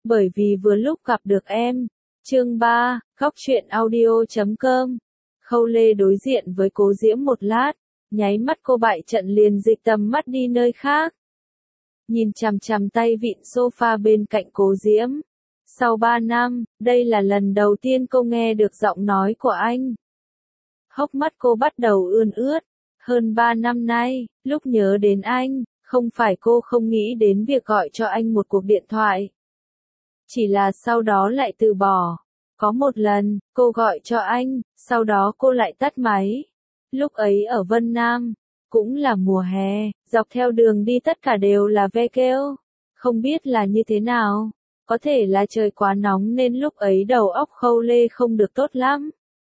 bởi vì vừa lúc gặp được em. Chương 3, Góc truyện audio.com. Khâu Lê đối diện với Cố Diễm một lát, nháy mắt cô bại trận liền dịch tầm mắt đi nơi khác. Nhìn chằm chằm tay vịn sofa bên cạnh Cố Diễm. Sau 3 năm, đây là lần đầu tiên cô nghe được giọng nói của anh. Hốc mắt cô bắt đầu ươn ướt. Hơn 3 năm nay, lúc nhớ đến anh, không phải cô không nghĩ đến việc gọi cho anh một cuộc điện thoại. Chỉ là sau đó lại từ bỏ. Có một lần, cô gọi cho anh, sau đó cô lại tắt máy. Lúc ấy ở Vân Nam, cũng là mùa hè, dọc theo đường đi tất cả đều là ve kêu. Không biết là như thế nào, có thể là trời quá nóng nên lúc ấy đầu óc Khâu Lê không được tốt lắm.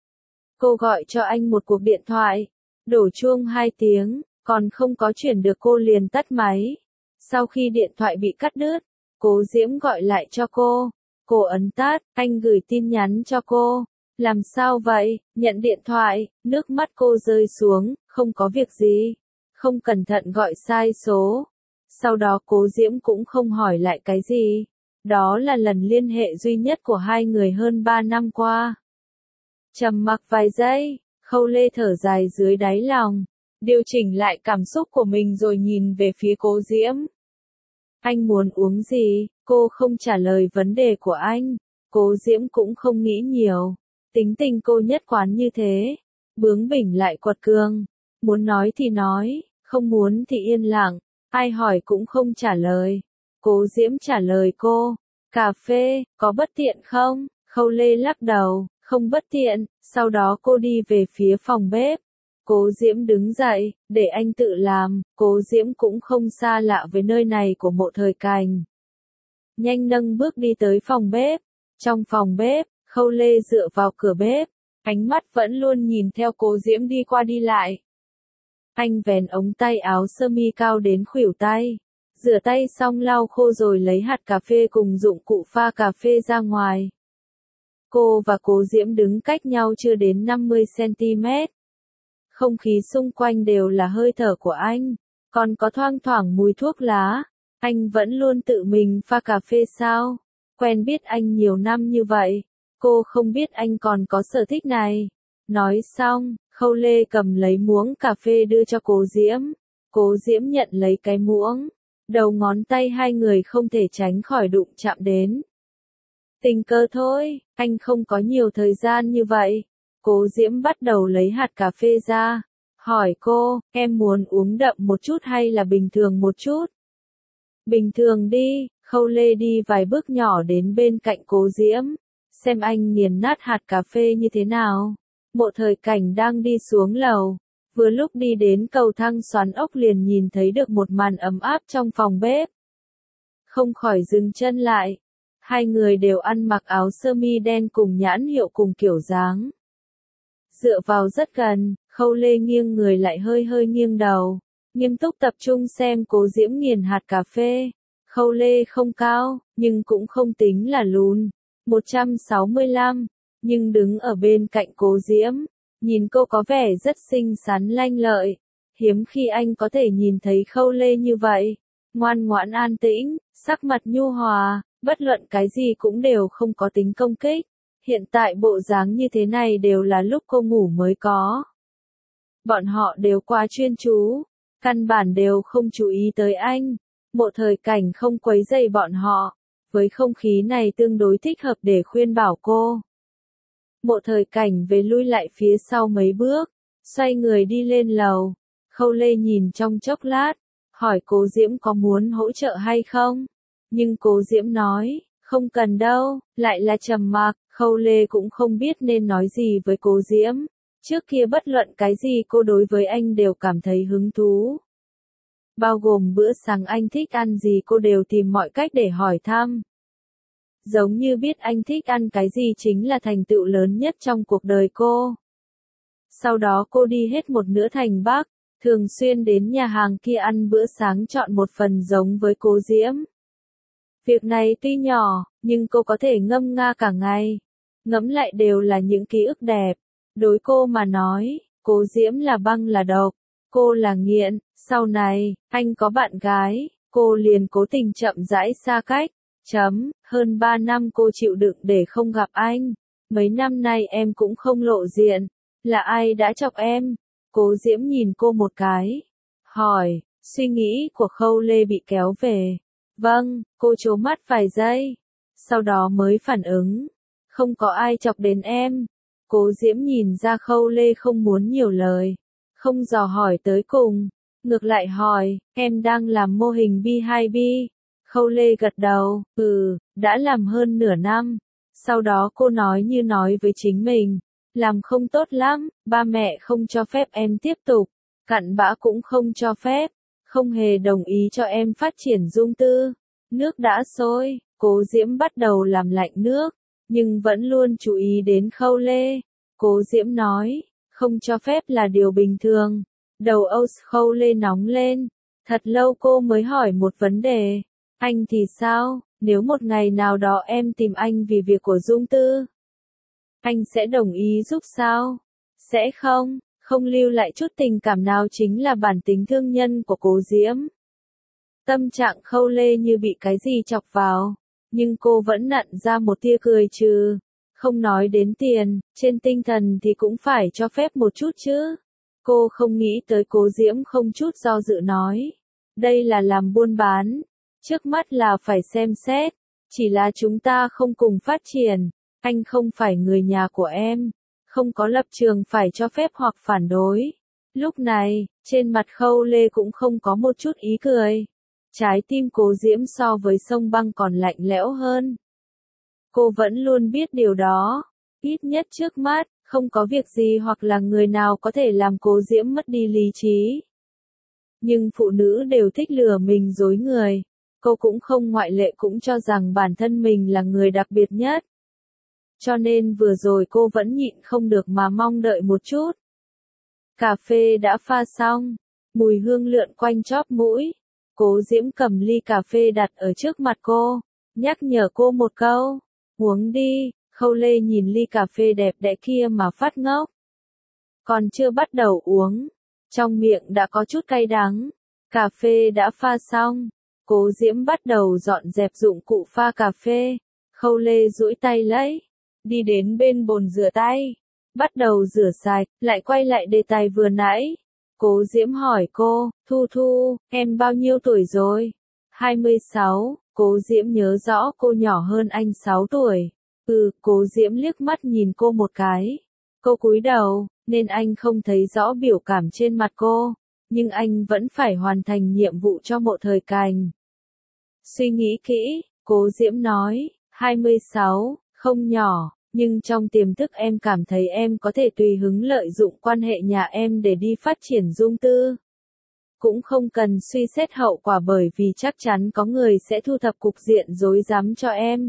Cô gọi cho anh một cuộc điện thoại, đổ chuông 2 tiếng, còn không có chuyển được cô liền tắt máy. Sau khi điện thoại bị cắt đứt, Cố Diễm gọi lại cho cô ấn tắt, anh gửi tin nhắn cho cô. Làm sao vậy? Nhận điện thoại, nước mắt cô rơi xuống, không có việc gì. Không cẩn thận gọi sai số. Sau đó Cố Diễm cũng không hỏi lại cái gì. Đó là lần liên hệ duy nhất của hai người hơn 3 năm qua. Trầm mặc vài giây, Khâu Lê thở dài dưới đáy lòng, điều chỉnh lại cảm xúc của mình rồi nhìn về phía Cố Diễm. Anh muốn uống gì? Cô không trả lời vấn đề của anh. Cố Diễm cũng không nghĩ nhiều. Tính tình cô nhất quán như thế. Bướng bỉnh lại quật cường. Muốn nói thì nói, không muốn thì yên lặng. Ai hỏi cũng không trả lời. Cố Diễm trả lời cô. Cà phê, có bất tiện không? Khâu Lê lắc đầu, không bất tiện. Sau đó cô đi về phía phòng bếp. Cố Diễm đứng dậy, để anh tự làm. Cố Diễm cũng không xa lạ với nơi này của Mộ Thời Cành. Nhanh nâng bước đi tới phòng bếp. Trong phòng bếp, Khâu Lê dựa vào cửa bếp, ánh mắt vẫn luôn nhìn theo Cố Diễm đi qua đi lại. Anh vén ống tay áo sơ mi cao đến khuỷu tay, rửa tay xong lau khô rồi lấy hạt cà phê cùng dụng cụ pha cà phê ra ngoài. Cô và Cố Diễm đứng cách nhau chưa đến 50 cm. Không khí xung quanh đều là hơi thở của anh, còn có thoang thoảng mùi thuốc lá. Anh vẫn luôn tự mình pha cà phê sao? Quen biết anh nhiều năm như vậy, cô không biết anh còn có sở thích này. Nói xong, Khâu Lê cầm lấy muỗng cà phê đưa cho Cố Diễm. Cố Diễm nhận lấy cái muỗng. Đầu ngón tay hai người không thể tránh khỏi đụng chạm đến. Tình cờ thôi, anh không có nhiều thời gian như vậy. Cố Diễm bắt đầu lấy hạt cà phê ra. Hỏi cô, em muốn uống đậm một chút hay là bình thường một chút? Bình thường đi. Khâu Lê đi vài bước nhỏ đến bên cạnh Cố Diễm, xem anh nghiền nát hạt cà phê như thế nào. Mộ Thời Cảnh đang đi xuống lầu, vừa lúc đi đến cầu thang xoắn ốc liền nhìn thấy được một màn ấm áp trong phòng bếp. Không khỏi dừng chân lại. Hai người đều ăn mặc áo sơ mi đen cùng nhãn hiệu cùng kiểu dáng. Dựa vào rất gần, Khâu Lê nghiêng người lại hơi nghiêng đầu, nghiêm túc tập trung xem Cố Diễm nghiền hạt cà phê. Khâu Lê không cao, nhưng cũng không tính là lùn, 165, nhưng đứng ở bên cạnh Cố Diễm, nhìn cô có vẻ rất xinh xắn lanh lợi. Hiếm khi anh có thể nhìn thấy Khâu Lê như vậy, ngoan ngoãn an tĩnh, sắc mặt nhu hòa, bất luận cái gì cũng đều không có tính công kích. Hiện tại bộ dáng như thế này đều là lúc cô ngủ mới có. Bọn họ đều quá chuyên chú, căn bản đều không chú ý tới anh. Mộ Thời Cảnh không quấy rầy bọn họ, với không khí này tương đối thích hợp để khuyên bảo cô. Mộ Thời Cảnh về lui lại phía sau mấy bước, xoay người đi lên lầu. Khâu Lê nhìn trong chốc lát, hỏi Cố Diễm có muốn hỗ trợ hay không? Nhưng Cố Diễm nói, không cần đâu, lại là trầm mặc. Khâu Lê cũng không biết nên nói gì với Cố Diễm. Trước kia bất luận cái gì cô đối với anh đều cảm thấy hứng thú. Bao gồm bữa sáng anh thích ăn gì cô đều tìm mọi cách để hỏi thăm. Giống như biết anh thích ăn cái gì chính là thành tựu lớn nhất trong cuộc đời cô. Sau đó cô đi hết một nửa thành Bắc, thường xuyên đến nhà hàng kia ăn bữa sáng chọn một phần giống với Cố Diễm. Việc này tuy nhỏ, nhưng cô có thể ngâm nga cả ngày. Ngẫm lại đều là những ký ức đẹp. Đối cô mà nói, Cố Diễm là băng là độc. Cô là nghiện. Sau này, anh có bạn gái, cô liền cố tình chậm rãi xa cách. Hơn 3 năm cô chịu đựng để không gặp anh. Mấy năm nay em cũng không lộ diện. Là ai đã chọc em? Cố Diễm nhìn cô một cái. Hỏi, suy nghĩ của Khâu Lê bị kéo về. Vâng, cô trố mắt vài giây. Sau đó mới phản ứng. Không có ai chọc đến em. Cố Diễm nhìn ra Khâu Lê không muốn nhiều lời. Không dò hỏi tới cùng. Ngược lại hỏi, em đang làm mô hình B2B. Khâu Lê gật đầu, đã làm hơn nửa năm. Sau đó cô nói như nói với chính mình. Làm không tốt lắm, ba mẹ không cho phép em tiếp tục. Cặn bã cũng không cho phép. Không hề đồng ý cho em phát triển dung tư. Nước đã sôi, Cố Diễm bắt đầu làm lạnh nước. Nhưng vẫn luôn chú ý đến Khâu Lê. Cố Diễm nói, không cho phép là điều bình thường. Đầu óc Khâu Lê nóng lên. Thật lâu cô mới hỏi một vấn đề. Anh thì sao, nếu một ngày nào đó em tìm anh vì việc của dung tư? Anh sẽ đồng ý giúp sao? Sẽ không, không lưu lại chút tình cảm nào chính là bản tính thương nhân của Cố Diễm. Tâm trạng Khâu Lê như bị cái gì chọc vào. Nhưng cô vẫn nặn ra một tia cười trừ. Không nói đến tiền, trên tinh thần thì cũng phải cho phép một chút chứ. Cô không nghĩ tới Cố Diễm không chút do dự nói. Đây là làm buôn bán. Trước mắt là phải xem xét. Chỉ là chúng ta không cùng phát triển. Anh không phải người nhà của em. Không có lập trường phải cho phép hoặc phản đối. Lúc này, trên mặt Khâu Lê cũng không có một chút ý cười. Trái tim Cố Diễm so với sông băng còn lạnh lẽo hơn. Cô vẫn luôn biết điều đó. Ít nhất trước mắt, không có việc gì hoặc là người nào có thể làm Cố Diễm mất đi lý trí. Nhưng phụ nữ đều thích lừa mình dối người. Cô cũng không ngoại lệ, cũng cho rằng bản thân mình là người đặc biệt nhất. Cho nên vừa rồi cô vẫn nhịn không được mà mong đợi một chút. Cà phê đã pha xong. Mùi hương lượn quanh chóp mũi. Cố Diễm cầm ly cà phê đặt ở trước mặt cô. Nhắc nhở cô một câu. Uống đi. Khâu Lê nhìn ly cà phê đẹp đẽ kia mà phát ngốc. Còn chưa bắt đầu uống. Trong miệng đã có chút cay đắng. Cà phê đã pha xong. Cố Diễm bắt đầu dọn dẹp dụng cụ pha cà phê. Khâu Lê duỗi tay lấy. Đi đến bên bồn rửa tay. Bắt đầu rửa sạch, lại quay lại đề tài vừa nãy. Cố Diễm hỏi cô, Thu Thu, em bao nhiêu tuổi rồi? 26, Cố Diễm nhớ rõ cô nhỏ hơn anh 6 tuổi. Cố Diễm liếc mắt nhìn cô một cái. Cô cúi đầu, nên anh không thấy rõ biểu cảm trên mặt cô. Nhưng anh vẫn phải hoàn thành nhiệm vụ cho Mộ Thời Cành. Suy nghĩ kỹ, Cố Diễm nói, 26, không nhỏ. Nhưng trong tiềm thức em cảm thấy em có thể tùy hứng lợi dụng quan hệ nhà em để đi phát triển dung tư. Cũng không cần suy xét hậu quả bởi vì chắc chắn có người sẽ thu thập cục diện rối rắm cho em.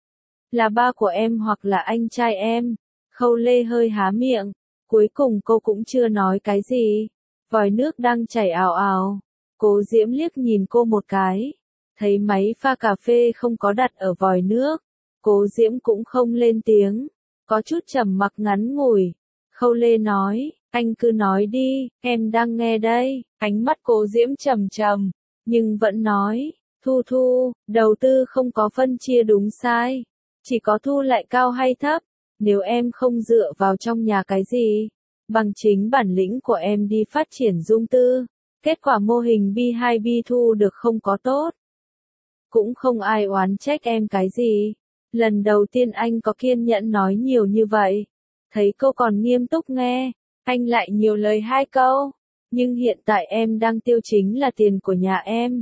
Là ba của em hoặc là anh trai em. Khâu Lê hơi há miệng. Cuối cùng cô cũng chưa nói cái gì. Vòi nước đang chảy ào ào. Cố Diễm liếc nhìn cô một cái. Thấy máy pha cà phê không có đặt ở vòi nước. Cố Diễm cũng không lên tiếng, có chút trầm mặc ngắn ngủi. Khâu Lê nói, anh cứ nói đi, em đang nghe đây. Ánh mắt Cố Diễm trầm trầm, nhưng vẫn nói, Thu Thu, đầu tư không có phân chia đúng sai, chỉ có thu lại cao hay thấp. Nếu em không dựa vào trong nhà cái gì, bằng chính bản lĩnh của em đi phát triển dung tư, kết quả mô hình B2B thu được không có tốt. Cũng không ai oán trách em cái gì. Lần đầu tiên anh có kiên nhẫn nói nhiều như vậy. Thấy cô còn nghiêm túc nghe, anh lại nhiều lời 2 câu. Nhưng hiện tại em đang tiêu chính là tiền của nhà em.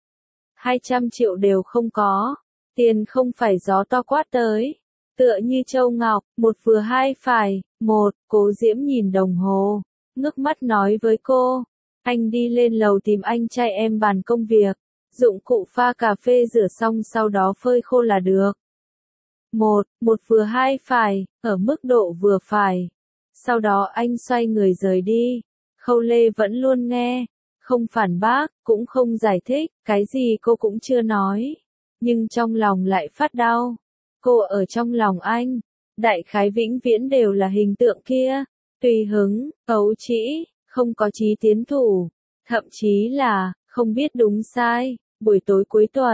200 triệu đều không có. Tiền không phải gió to quát tới. Tựa như châu ngọc, một vừa hai phải. Cố Diễm nhìn đồng hồ. Ngước mắt nói với cô. Anh đi lên lầu tìm anh trai em bàn công việc. Dụng cụ pha cà phê rửa xong sau đó phơi khô là được. Một vừa hai phải, ở mức độ vừa phải. Sau đó anh xoay người rời đi. Khâu Lê vẫn luôn nghe, không phản bác, cũng không giải thích, cái gì cô cũng chưa nói. Nhưng trong lòng lại phát đau. Cô ở trong lòng anh, đại khái vĩnh viễn đều là hình tượng kia. Tùy hứng, ấu trĩ, không có chí tiến thủ. Thậm chí là, không biết đúng sai. Buổi tối cuối tuần,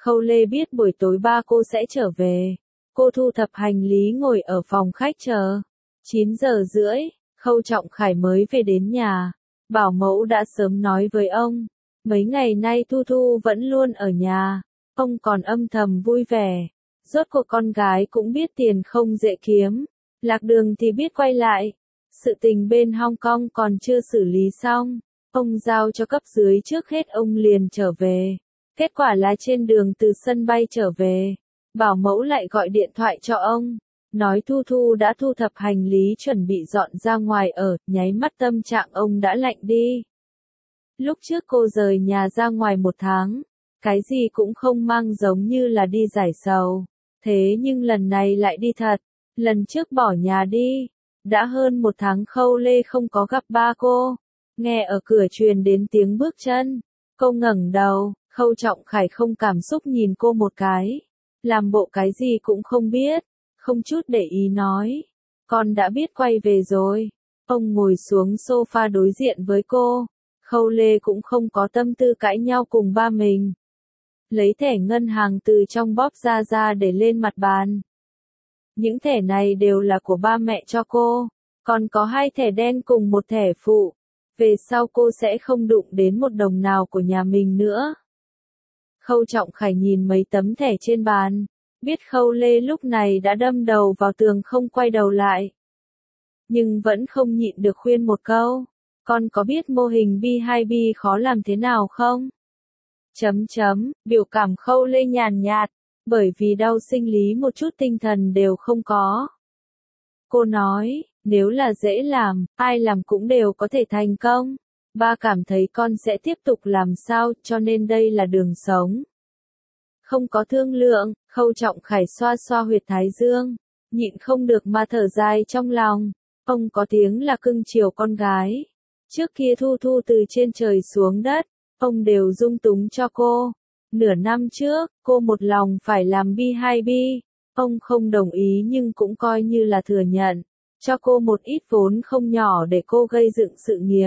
Khâu Lê biết buổi tối ba cô sẽ trở về. Cô thu thập hành lý ngồi ở phòng khách chờ. 9 giờ rưỡi, Khâu Trọng Khải mới về đến nhà. Bảo mẫu đã sớm nói với ông. Mấy ngày nay Thu Thu vẫn luôn ở nhà. Ông còn âm thầm vui vẻ. Rốt cuộc con gái cũng biết tiền không dễ kiếm. Lạc Đường thì biết quay lại. Sự tình bên Hong Kong còn chưa xử lý xong. Ông giao cho cấp dưới trước hết ông liền trở về. Kết quả là trên đường từ sân bay trở về. Bảo mẫu lại gọi điện thoại cho ông. Nói Thu Thu đã thu thập hành lý chuẩn bị dọn ra ngoài ở, nháy mắt tâm trạng ông đã lạnh đi. Lúc trước cô rời nhà ra ngoài 1 tháng. Cái gì cũng không mang giống như là đi giải sầu. Thế nhưng lần này lại đi thật. Lần trước bỏ nhà đi. Đã hơn 1 tháng Khâu Lê không có gặp ba cô. Nghe ở cửa truyền đến tiếng bước chân. Cô ngẩng đầu, Khâu Trọng Khải không cảm xúc nhìn cô một cái. Làm bộ cái gì cũng không biết. Không chút để ý nói. Con đã biết quay về rồi. Ông ngồi xuống sofa đối diện với cô. Khâu Lê cũng không có tâm tư cãi nhau cùng ba mình. Lấy thẻ ngân hàng từ trong bóp ra để lên mặt bàn. Những thẻ này đều là của ba mẹ cho cô. Còn có 2 thẻ đen cùng 1 thẻ phụ. Về sau cô sẽ không đụng đến 1 đồng nào của nhà mình nữa. Khâu Trọng Khải nhìn mấy tấm thẻ trên bàn. Biết Khâu Lê lúc này đã đâm đầu vào tường không quay đầu lại. Nhưng vẫn không nhịn được khuyên một câu. Con có biết mô hình B2B khó làm thế nào không? Biểu cảm Khâu Lê nhàn nhạt. Bởi vì đau sinh lý một chút tinh thần đều không có. Cô nói, nếu là dễ làm, ai làm cũng đều có thể thành công. Ba cảm thấy con sẽ tiếp tục làm sao, cho nên đây là đường sống. Không có thương lượng, Khâu Trọng Khải xoa xoa huyệt thái dương, nhịn không được mà thở dài trong lòng. Ông có tiếng là cưng chiều con gái. Trước kia Thu Thu từ trên trời xuống đất, ông đều dung túng cho cô. Nửa năm trước, cô một lòng phải làm B2B. Ông không đồng ý nhưng cũng coi như là thừa nhận. Cho cô một ít vốn không nhỏ để cô gây dựng sự nghiệp.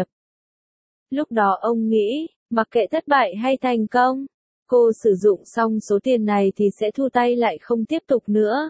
Lúc đó ông nghĩ, mặc kệ thất bại hay thành công, cô sử dụng xong số tiền này thì sẽ thu tay lại không tiếp tục nữa.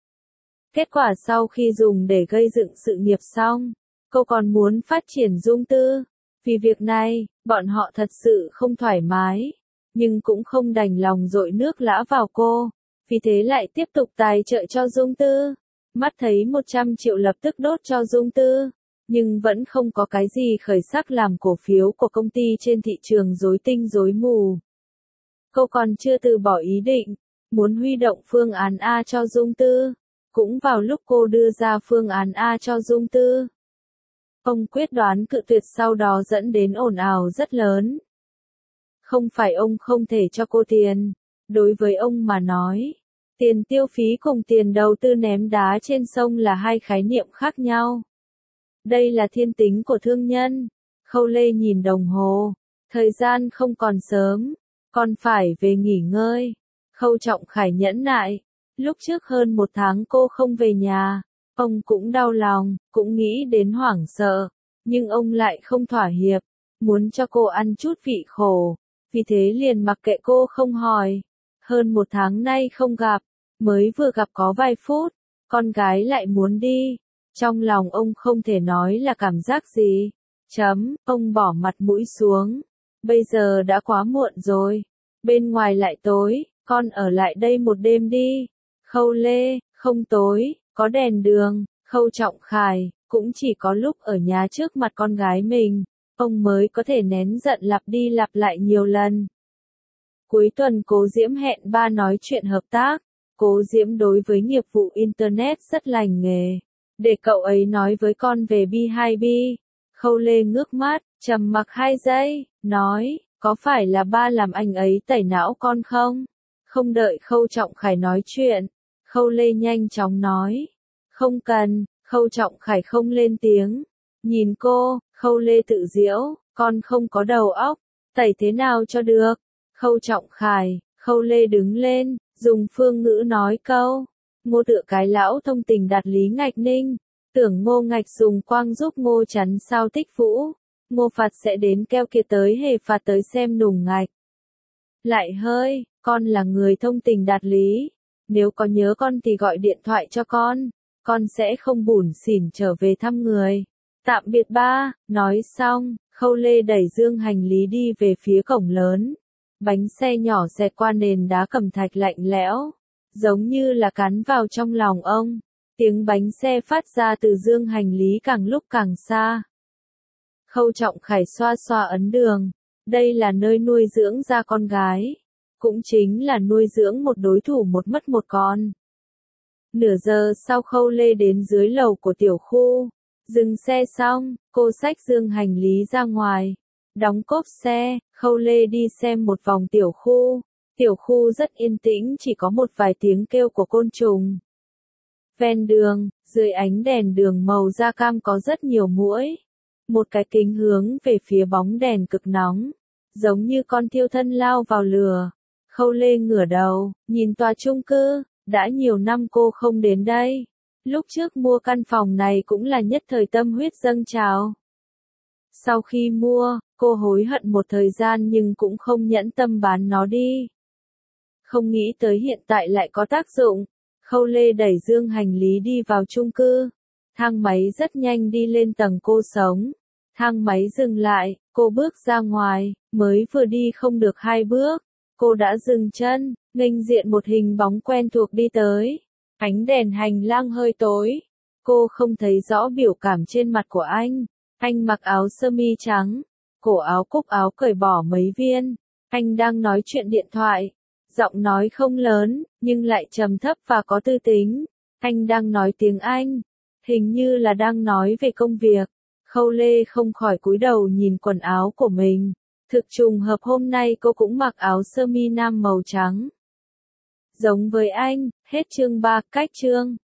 Kết quả sau khi dùng để gây dựng sự nghiệp xong, cô còn muốn phát triển dung tư. Vì việc này, bọn họ thật sự không thoải mái, nhưng cũng không đành lòng dội nước lã vào cô. Vì thế lại tiếp tục tài trợ cho dung tư. Mắt thấy 100 triệu lập tức đốt cho dung tư. Nhưng vẫn không có cái gì khởi sắc làm cổ phiếu của công ty trên thị trường rối tinh rối mù. Cô còn chưa từ bỏ ý định, muốn huy động phương án A cho dung tư. Cũng vào lúc cô đưa ra phương án A cho dung tư, ông quyết đoán cự tuyệt, sau đó dẫn đến ồn ào rất lớn. Không phải ông không thể cho cô tiền. Đối với ông mà nói, tiền tiêu phí cùng tiền đầu tư ném đá trên sông là 2 khái niệm khác nhau. Đây là thiên tính của thương nhân. Khâu Lê nhìn đồng hồ. Thời gian không còn sớm. Còn phải về nghỉ ngơi. Khâu Trọng Khải nhẫn nại. Lúc trước hơn 1 tháng cô không về nhà. Ông cũng đau lòng, cũng nghĩ đến hoảng sợ. Nhưng ông lại không thỏa hiệp. Muốn cho cô ăn chút vị khổ. Vì thế liền mặc kệ cô không hỏi. Hơn 1 tháng nay không gặp. Mới vừa gặp có vài phút. Con gái lại muốn đi. Trong lòng ông không thể nói là cảm giác gì. Ông bỏ mặt mũi xuống. Bây giờ đã quá muộn rồi. Bên ngoài lại tối, con ở lại đây một đêm đi. Khâu Lê, không tối, có đèn đường. Khâu Trọng Khải, cũng chỉ có lúc ở nhà trước mặt con gái mình, ông mới có thể nén giận lặp đi lặp lại nhiều lần. Cuối tuần Cố Diễm hẹn ba nói chuyện hợp tác. Cố Diễm đối với nghiệp vụ Internet rất lành nghề. Để cậu ấy nói với con về B2B. Khâu Lê ngước mắt, trầm mặc 2 giây, nói, có phải là ba làm anh ấy tẩy não con không? Không đợi Khâu Trọng Khải nói chuyện, Khâu Lê nhanh chóng nói, không cần. Khâu Trọng Khải không lên tiếng. Nhìn cô, Khâu Lê tự giễu, con không có đầu óc, tẩy thế nào cho được? Khâu Trọng Khải, Khâu Lê đứng lên, dùng phương ngữ nói câu. Ngô tựa cái lão thông tình đạt lý ngạch ninh. Tưởng Ngô Ngạch dùng quang giúp Ngô chắn sao tích vũ. Ngô phạt sẽ đến keo kia tới hề phạt tới xem nùng ngạch. Lại hơi, con là người thông tình đạt lý. Nếu có nhớ con thì gọi điện thoại cho con sẽ không bủn xỉn trở về thăm người. Tạm biệt ba, nói xong, Khâu Lê đẩy dương hành lý đi về phía cổng lớn. Bánh xe nhỏ xẹt qua nền đá cẩm thạch lạnh lẽo, giống như là cắn vào trong lòng ông. Tiếng bánh xe phát ra từ dương hành lý càng lúc càng xa. Khâu Trọng Khải xoa xoa ấn đường. Đây là nơi nuôi dưỡng ra con gái. Cũng chính là nuôi dưỡng một đối thủ một mất một con. Nửa giờ sau Khâu Lê đến dưới lầu của tiểu khu. Dừng xe xong, cô xách dương hành lý ra ngoài. Đóng cốp xe, Khâu Lê đi xem một vòng tiểu khu. Tiểu khu rất yên tĩnh, chỉ có một vài tiếng kêu của côn trùng. Ven đường, dưới ánh đèn đường màu da cam có rất nhiều muỗi. Một cái kính hướng về phía bóng đèn cực nóng, giống như con thiêu thân lao vào lửa. Khâu Lê ngửa đầu, nhìn tòa chung cư, đã nhiều năm cô không đến đây. Lúc trước mua căn phòng này cũng là nhất thời tâm huyết dâng trào. Sau khi mua, cô hối hận một thời gian nhưng cũng không nhẫn tâm bán nó đi. Không nghĩ tới hiện tại lại có tác dụng. Khâu Lê đẩy dương hành lý đi vào chung cư. Thang máy rất nhanh đi lên tầng cô sống. Thang máy dừng lại, cô bước ra ngoài, mới vừa đi không được 2 bước. Cô đã dừng chân, nghênh diện một hình bóng quen thuộc đi tới. Ánh đèn hành lang hơi tối. Cô không thấy rõ biểu cảm trên mặt của anh. Anh mặc áo sơ mi trắng. Cổ áo cúc áo cởi bỏ mấy viên. Anh đang nói chuyện điện thoại. Giọng nói không lớn, nhưng lại trầm thấp và có tư tính. Anh đang nói tiếng Anh. Hình như là đang nói về công việc. Khâu Lê không khỏi cúi đầu nhìn quần áo của mình. Thực trùng hợp hôm nay cô cũng mặc áo sơ mi nam màu trắng. Giống với anh, hết chương 3, cách chương.